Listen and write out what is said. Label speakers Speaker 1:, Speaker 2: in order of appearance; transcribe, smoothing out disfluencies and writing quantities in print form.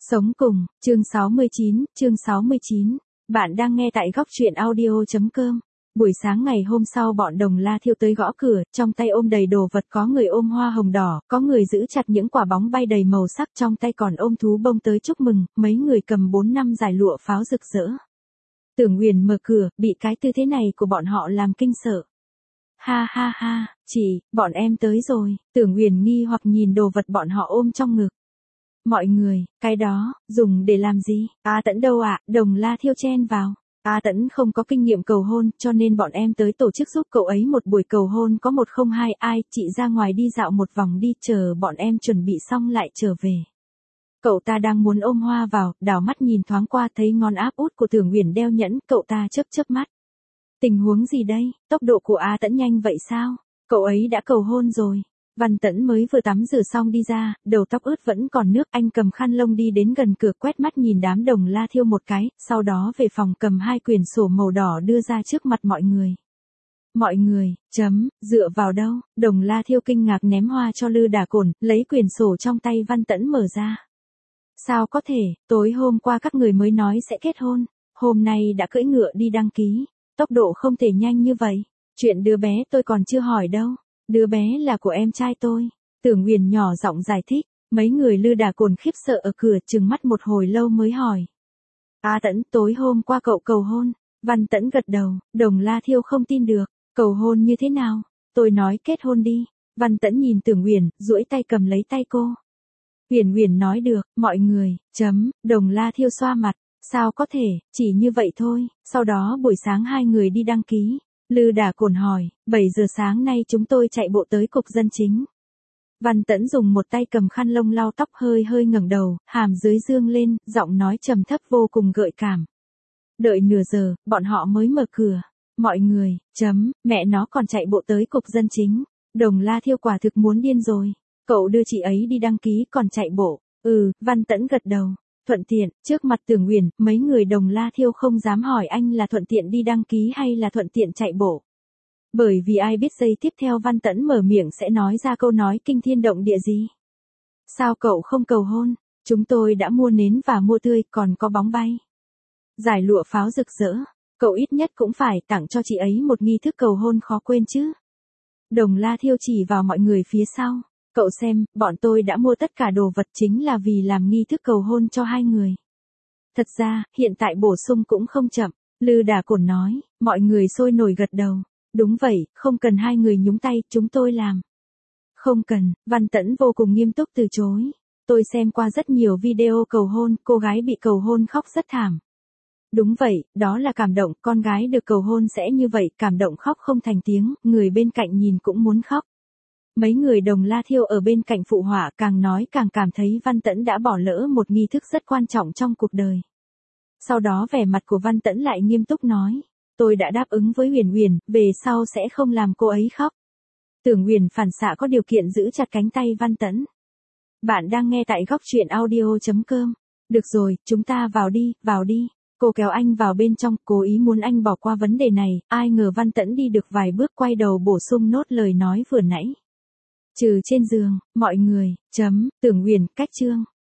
Speaker 1: Sống cùng, chương 69. Bạn đang nghe tại góc truyện audio.com. Buổi sáng ngày hôm sau bọn Đồng La Thiêu tới gõ cửa, trong tay ôm đầy đồ vật, có người ôm hoa hồng đỏ, có người giữ chặt những quả bóng bay đầy màu sắc, trong tay còn ôm thú bông tới chúc mừng, mấy người cầm 4 năm dải lụa pháo rực rỡ. Tưởng Huyền mở cửa, bị cái tư thế này của bọn họ làm kinh sợ. Ha ha ha, chị, bọn em tới rồi. Tưởng Huyền nghi hoặc nhìn đồ vật bọn họ ôm trong ngực. Mọi người, cái đó, dùng để làm gì? Tẫn đâu ạ? Đồng La Thiêu chen vào. Tẫn không có kinh nghiệm cầu hôn, cho nên bọn em tới tổ chức giúp cậu ấy một buổi cầu hôn có 102 ai, chị ra ngoài đi dạo một vòng đi, chờ bọn em chuẩn bị xong lại trở về. Cậu ta đang muốn ôm hoa vào, đảo mắt nhìn thoáng qua thấy ngón áp út của Tưởng Huyền đeo nhẫn, cậu ta chớp mắt. Tình huống gì đây? Tốc độ của Tẫn nhanh vậy sao? Cậu ấy đã cầu hôn rồi. Văn Tẫn mới vừa tắm rửa xong đi ra, đầu tóc ướt vẫn còn nước, anh cầm khăn lông đi đến gần cửa quét mắt nhìn đám Đồng La Thiêu một cái, sau đó về phòng cầm 2 quyển sổ màu đỏ đưa ra trước mặt mọi người. Mọi người, dựa vào đâu? Đồng La Thiêu kinh ngạc ném hoa cho Lư Đả Cổn, lấy quyển sổ trong tay Văn Tẫn mở ra. Sao có thể, tối hôm qua các người mới nói sẽ kết hôn, hôm nay đã cưỡi ngựa đi đăng ký, tốc độ không thể nhanh như vậy, chuyện đứa bé tôi còn chưa hỏi đâu. Đứa bé là của em trai tôi. Tưởng Huyền nhỏ giọng giải thích. Mấy người Lư Đả Cổn khiếp sợ ở cửa trừng mắt một hồi lâu mới hỏi. Tẫn, tối hôm qua cậu cầu hôn. Văn Tẫn gật đầu. Đồng La Thiêu không tin được. Cầu hôn như thế nào? Tôi nói kết hôn đi. Văn Tẫn nhìn Tưởng Huyền, duỗi tay cầm lấy tay cô. Huyền nói được, mọi người, Đồng La Thiêu xoa mặt. Sao có thể, chỉ như vậy thôi. Sau đó buổi sáng 2 người đi đăng ký. Lư Đả Cổn hỏi, 7 giờ sáng nay chúng tôi chạy bộ tới cục dân chính. Văn Tẫn dùng một tay cầm khăn lông lau tóc, hơi ngẩng đầu, hàm dưới dương lên, giọng nói trầm thấp vô cùng gợi cảm. Đợi nửa giờ, bọn họ mới mở cửa. Mọi người, mẹ nó còn chạy bộ tới cục dân chính. Đồng La Thiêu quả thực muốn điên rồi. Cậu đưa chị ấy đi đăng ký còn chạy bộ. Văn Tẫn gật đầu. Thuận tiện, trước mặt Tưởng Huyền, mấy người Đồng La Thiêu không dám hỏi anh là thuận tiện đi đăng ký hay là thuận tiện chạy bộ. Bởi vì ai biết giây tiếp theo Văn Tẫn mở miệng sẽ nói ra câu nói kinh thiên động địa gì. Sao cậu không cầu hôn? Chúng tôi đã mua nến và mua tươi, còn có bóng bay. Giải lụa pháo rực rỡ. Cậu ít nhất cũng phải tặng cho chị ấy một nghi thức cầu hôn khó quên chứ. Đồng La Thiêu chỉ vào mọi người phía sau. Cậu xem, bọn tôi đã mua tất cả đồ vật chính là vì làm nghi thức cầu hôn cho 2 người. Thật ra, hiện tại bổ sung cũng không chậm. Lư Đả Cổn nói, mọi người sôi nổi gật đầu. Đúng vậy, không cần 2 người nhúng tay, chúng tôi làm. Không cần, Văn Tẫn vô cùng nghiêm túc từ chối. Tôi xem qua rất nhiều video cầu hôn, cô gái bị cầu hôn khóc rất thảm. Đúng vậy, đó là cảm động, con gái được cầu hôn sẽ như vậy, cảm động khóc không thành tiếng, người bên cạnh nhìn cũng muốn khóc. Mấy người Đồng La Thiêu ở bên cạnh phụ họa, càng nói càng cảm thấy Văn Tẫn đã bỏ lỡ một nghi thức rất quan trọng trong cuộc đời. Sau đó vẻ mặt của Văn Tẫn lại nghiêm túc nói, tôi đã đáp ứng với Huyền, về sau sẽ không làm cô ấy khóc. Tưởng Huyền phản xạ có điều kiện giữ chặt cánh tay Văn Tẫn. Bạn đang nghe tại góc truyện audio.com. Được rồi, chúng ta vào đi. Cô kéo anh vào bên trong, cố ý muốn anh bỏ qua vấn đề này, ai ngờ Văn Tẫn đi được vài bước quay đầu bổ sung nốt lời nói vừa nãy. Trừ trên giường, mọi người, Tưởng Huyền, cách chương.